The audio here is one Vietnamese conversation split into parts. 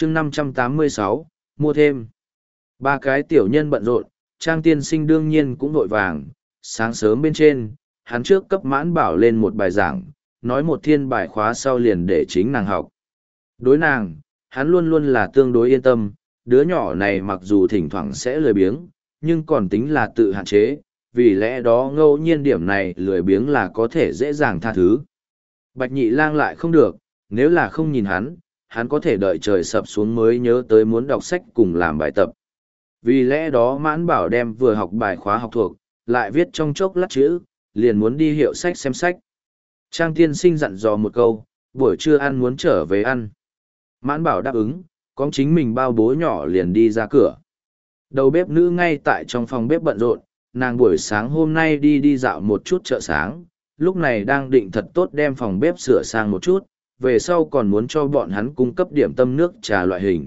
chương 586, mua thêm. Ba cái tiểu nhân bận rộn, Trang tiên sinh đương nhiên cũng vội vàng. Sáng sớm bên trên, hắn trước cấp Mãn Bảo lên một bài giảng, nói một thiên bài khóa sau liền để chính nàng học. Đối nàng, hắn luôn luôn là tương đối yên tâm, đứa nhỏ này mặc dù thỉnh thoảng sẽ lười biếng, nhưng còn tính là tự hạn chế, vì lẽ đó ngẫu nhiên điểm này lười biếng là có thể dễ dàng tha thứ. Bạch Nhị Lang lại không được, nếu là không nhìn hắn có thể đợi trời sập xuống mới nhớ tới muốn đọc sách cùng làm bài tập. Vì lẽ đó Mãn Bảo đem vừa học bài khóa học thuộc, lại viết trong chốc lát chữ, liền muốn đi hiệu sách xem sách. Trang tiên sinh dặn dò một câu, buổi trưa ăn muốn trở về ăn. Mãn Bảo đáp ứng, có chính mình bao bố nhỏ liền đi ra cửa. Đầu bếp nữ ngay tại trong phòng bếp bận rộn, nàng buổi sáng hôm nay đi dạo một chút chợ sáng, lúc này đang định thật tốt đem phòng bếp sửa sang một chút, về sau còn muốn cho bọn hắn cung cấp điểm tâm nước trà loại hình.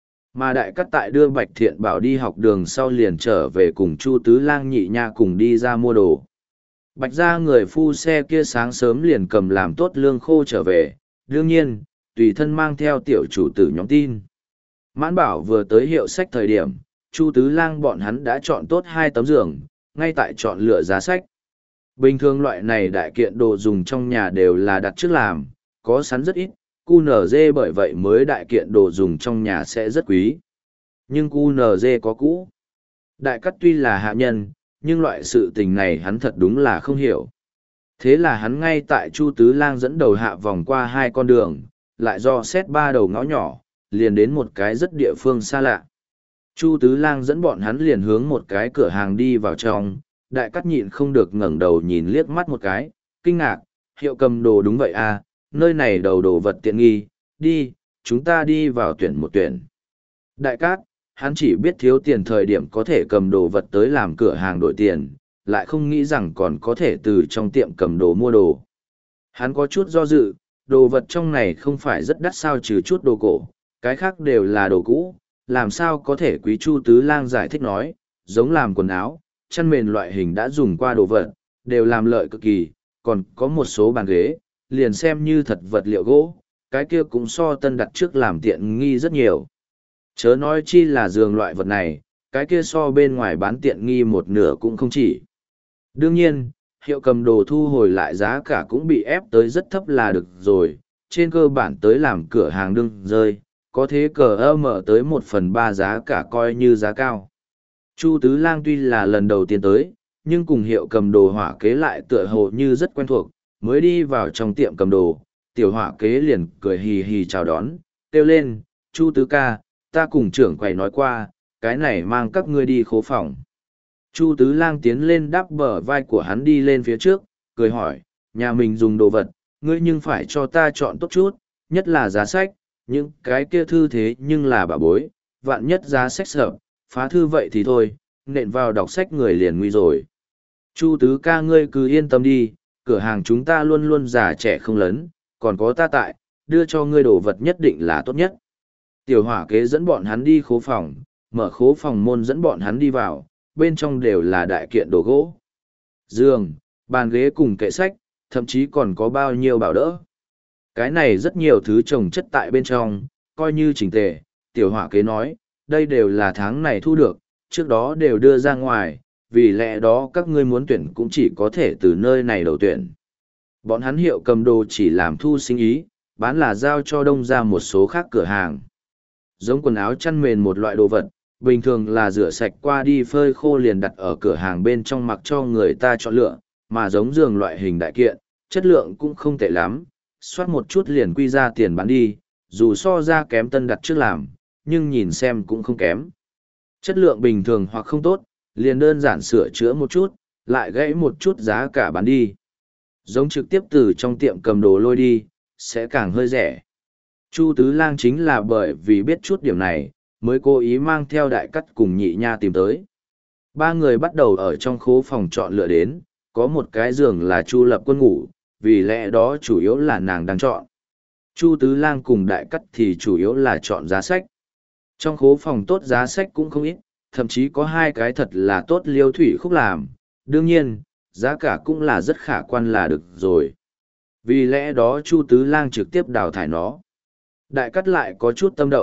Mà đại cát tại đưa Bạch Thiện Bảo đi học đường sau liền trở về cùng Chu Tứ Lang Nhị Nha cùng đi ra mua đồ. Bạch gia người phu xe kia sáng sớm liền cầm làm tốt lương khô trở về, đương nhiên, tùy thân mang theo tiểu chủ tử nhóm tin. Mãn Bảo vừa tới hiệu sách thời điểm, Chu Tứ Lang bọn hắn đã chọn tốt 2 tấm giường, ngay tại chọn lựa giá sách. Bình thường loại này đại kiện đồ dùng trong nhà đều là đặt trước làm, có sẵn rất ít, QNZ bởi vậy mới đại kiện đồ dùng trong nhà sẽ rất quý. Nhưng QNZ có cũ. Đại cát tuy là hạ nhân, nhưng loại sự tình này hắn thật đúng là không hiểu. Thế là hắn ngay tại Chu Tứ Lang dẫn đầu hạ vòng qua 2 con đường, lại do xét 3 đầu ngõ nhỏ, liền đến một cái rất địa phương xa lạ. Chu Tứ Lang dẫn bọn hắn liền hướng một cái cửa hàng đi vào trong, đại cát nhịn không được ngẩng đầu nhìn liếc mắt một cái, kinh ngạc, hiệu cầm đồ đúng vậy à, nơi này đầu đồ vật tiện nghi, đi, chúng ta đi vào tuyển một tuyển. Đại cát, hắn chỉ biết thiếu tiền thời điểm có thể cầm đồ vật tới làm cửa hàng đổi tiền, lại không nghĩ rằng còn có thể từ trong tiệm cầm đồ mua đồ. Hắn có chút do dự, đồ vật trong này không phải rất đắt sao trừ chút đồ cổ, cái khác đều là đồ cũ, làm sao có thể quý. Chu Tứ Lang giải thích nói, giống làm quần áo, chăn mền loại hình đã dùng qua đồ vật, đều làm lợi cực kỳ, còn có một số bàn ghế, liền xem như thật vật liệu gỗ, cái kia cũng so tân đặt trước làm tiện nghi rất nhiều. Chớ nói chi là giường loại vật này, cái kia so bên ngoài bán tiện nghi một nửa cũng không chỉ. Đương nhiên, hiệu cầm đồ thu hồi lại giá cả cũng bị ép tới rất thấp là được rồi, trên cơ bản tới làm cửa hàng đương rơi, có thế cờ mở tới 1/3 giá cả coi như giá cao. Chu Tứ Lang tuy là lần đầu tiên tới, nhưng cùng hiệu cầm đồ hỏa kế lại tựa hồ như rất quen thuộc, mới đi vào trong tiệm cầm đồ, tiểu hỏa kế liền cười hì hì chào đón, kêu lên, Chu Tứ ca, ta cùng trưởng quầy nói qua, cái này mang các ngươi đi khố phòng. Chu Tứ Lang tiến lên đắp bờ vai của hắn đi lên phía trước, cười hỏi, nhà mình dùng đồ vật, ngươi nhưng phải cho ta chọn tốt chút, nhất là giá sách, những cái kia thư thế nhưng là bà bối, vạn nhất giá sách sợ, phá thư vậy thì thôi, nện vào đọc sách người liền nguy rồi. Chu Tứ ca ngươi cứ yên tâm đi, cửa hàng chúng ta luôn luôn già trẻ không lấn, còn có ta tại, đưa cho ngươi đồ vật nhất định là tốt nhất. Tiểu hỏa kế dẫn bọn hắn đi khố phòng, mở khố phòng môn dẫn bọn hắn đi vào, bên trong đều là đại kiện đồ gỗ. Giường, bàn ghế cùng kệ sách, thậm chí còn có bao nhiêu bảo đỡ. Cái này rất nhiều thứ trồng chất tại bên trong, coi như chỉnh tề, tiểu hỏa kế nói, đây đều là tháng này thu được, trước đó đều đưa ra ngoài, vì lẽ đó các ngươi muốn tuyển cũng chỉ có thể từ nơi này đầu tuyển. Bọn hắn hiệu cầm đồ chỉ làm thu sinh ý, bán là giao cho đông ra một số khác cửa hàng. Giống quần áo chăn mền một loại đồ vật, bình thường là rửa sạch qua đi phơi khô liền đặt ở cửa hàng bên trong mặc cho người ta chọn lựa, mà giống giường loại hình đại kiện, chất lượng cũng không tệ lắm, soát một chút liền quy ra tiền bán đi, dù so ra kém tân đặt trước làm, nhưng nhìn xem cũng không kém. Chất lượng bình thường hoặc không tốt, liền đơn giản sửa chữa một chút, lại gãy một chút giá cả bán đi. Giống trực tiếp từ trong tiệm cầm đồ lôi đi, sẽ càng hơi rẻ. Chu Tứ Lang chính là bởi vì biết chút điểm này, mới cố ý mang theo đại cắt cùng Nhị Nha tìm tới. 3 người bắt đầu ở trong khố phòng chọn lựa đến, có một cái giường là Chu Lập Quân ngủ, vì lẽ đó chủ yếu là nàng đang chọn. Chu Tứ Lang cùng đại cắt thì chủ yếu là chọn giá sách. Trong khố phòng tốt giá sách cũng không ít, thậm chí có 2 cái thật là tốt liêu thủy khúc làm, đương nhiên, giá cả cũng là rất khả quan là được rồi. Vì lẽ đó Chu Tứ Lang trực tiếp đào thải nó. Đại cắt lại có chút tâm động,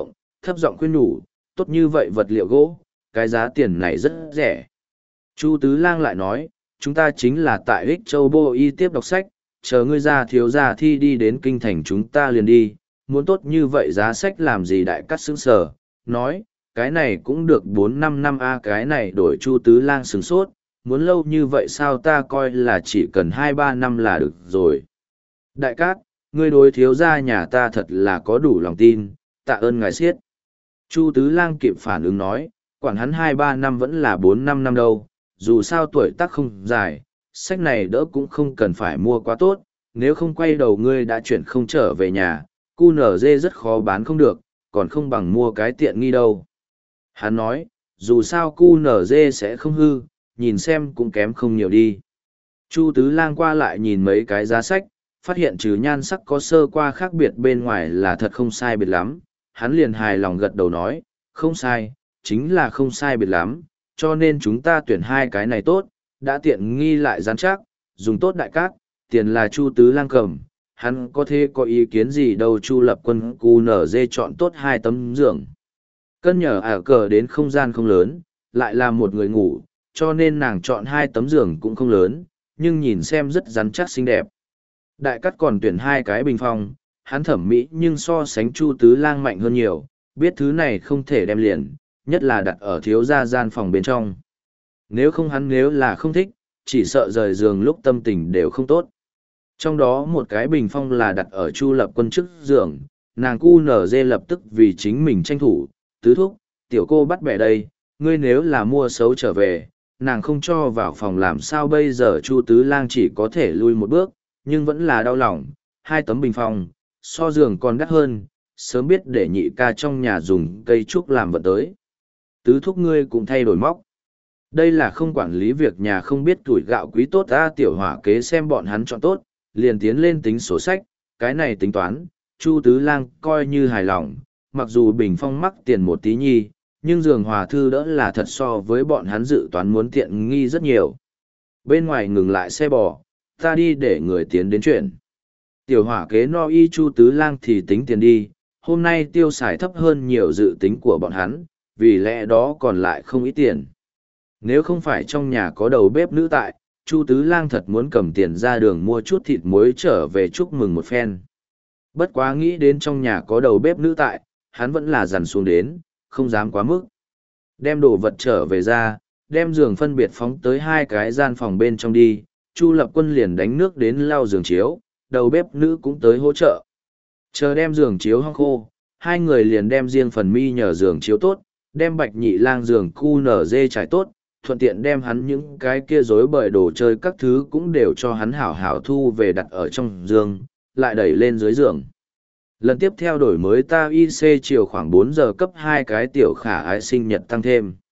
thấp giọng khuyên nhủ, tốt như vậy vật liệu gỗ, cái giá tiền này rất rẻ. Chu Tứ Lang lại nói, chúng ta chính là tại Ích Châu Bô Y tiếp đọc sách, chờ ngươi ra thiếu gia thi đi đến kinh thành chúng ta liền đi, muốn tốt như vậy giá sách làm gì đại cắt sững sờ, nói, cái này cũng được 4-5 năm a cái này đổi Chu Tứ Lang sửng sốt, muốn lâu như vậy sao ta coi là chỉ cần 2-3 năm là được rồi. Đại cát, ngươi đối thiếu gia nhà ta thật là có đủ lòng tin, tạ ơn ngài siết. Chu Tứ Lang kịp phản ứng nói, quản hắn 2-3 năm vẫn là 4-5 năm đâu, dù sao tuổi tác không dài, sách này đỡ cũng không cần phải mua quá tốt, nếu không quay đầu ngươi đã chuyển không trở về nhà, cu nở dê rất khó bán không được, còn không bằng mua cái tiện nghi đâu. Hắn nói, dù sao cu nở dê sẽ không hư, nhìn xem cũng kém không nhiều đi. Chu Tứ Lang qua lại nhìn mấy cái giá sách, phát hiện trừ nhan sắc có sơ qua khác biệt bên ngoài là thật không sai biệt lắm, hắn liền hài lòng gật đầu nói, không sai, chính là không sai biệt lắm, cho nên chúng ta tuyển hai cái này tốt, đã tiện nghi lại rắn chắc, dùng tốt đại cát, tiền là Chu Tứ Lang cầm, hắn có thể có ý kiến gì đâu. Chu Lập Quân cu nở dê chọn tốt 2 tấm giường. Cân nhờ ả cờ đến không gian không lớn, lại là một người ngủ, cho nên nàng chọn 2 tấm giường cũng không lớn, nhưng nhìn xem rất rắn chắc xinh đẹp. Đại cát còn tuyển 2 cái bình phong, hắn thẩm mỹ nhưng so sánh Chu Tứ Lang mạnh hơn nhiều, biết thứ này không thể đem liền, nhất là đặt ở thiếu gia gian phòng bên trong. Nếu không hắn nếu là không thích, chỉ sợ rời giường lúc tâm tình đều không tốt. Trong đó một cái bình phong là đặt ở Chu Lập Quân trước giường, nàng cu nở dê lập tức vì chính mình tranh thủ, tứ thúc, tiểu cô bắt bẻ đây, ngươi nếu là mua xấu trở về, nàng không cho vào phòng làm sao bây giờ. Chu Tứ Lang chỉ có thể lui một bước, nhưng vẫn là đau lòng, 2 tấm bình phong, so giường còn đắt hơn, sớm biết để nhị ca trong nhà dùng cây trúc làm vật tới. Tứ thúc ngươi cũng thay đổi móc. Đây là không quản lý việc nhà không biết tuổi gạo quý tốt ta. Tiểu Hỏa kế xem bọn hắn chọn tốt, liền tiến lên tính sổ sách, cái này tính toán, Chu Tứ Lang coi như hài lòng, mặc dù bình phong mắc tiền một tí nhi, nhưng giường hòa thư đỡ là thật so với bọn hắn dự toán muốn tiện nghi rất nhiều. Bên ngoài ngừng lại xe bò, ta đi để người tiến đến chuyện. Tiểu Hỏa kế no y Chu Tứ Lang thì tính tiền đi, hôm nay tiêu xài thấp hơn nhiều dự tính của bọn hắn, vì lẽ đó còn lại không ít tiền. Nếu không phải trong nhà có đầu bếp nữ tại, Chu Tứ Lang thật muốn cầm tiền ra đường mua chút thịt muối trở về chúc mừng một phen. Bất quá nghĩ đến trong nhà có đầu bếp nữ tại, hắn vẫn là dằn xuống đến, không dám quá mức. Đem đồ vật trở về ra, đem giường phân biệt phóng tới 2 cái gian phòng bên trong đi, Chu Lập Quân liền đánh nước đến lau giường chiếu, đầu bếp nữ cũng tới hỗ trợ. Chờ đem giường chiếu hong khô, 2 người liền đem riêng phần mi nhờ giường chiếu tốt, đem Bạch Nhị Lang giường cu nở dê trải tốt, thuận tiện đem hắn những cái kia rối bời đồ chơi các thứ cũng đều cho hắn hảo hảo thu về đặt ở trong giường, lại đẩy lên dưới giường. Lần tiếp theo đổi mới ta IC chiều khoảng 4 giờ cấp 2 cái tiểu khả ái sinh nhật tăng thêm.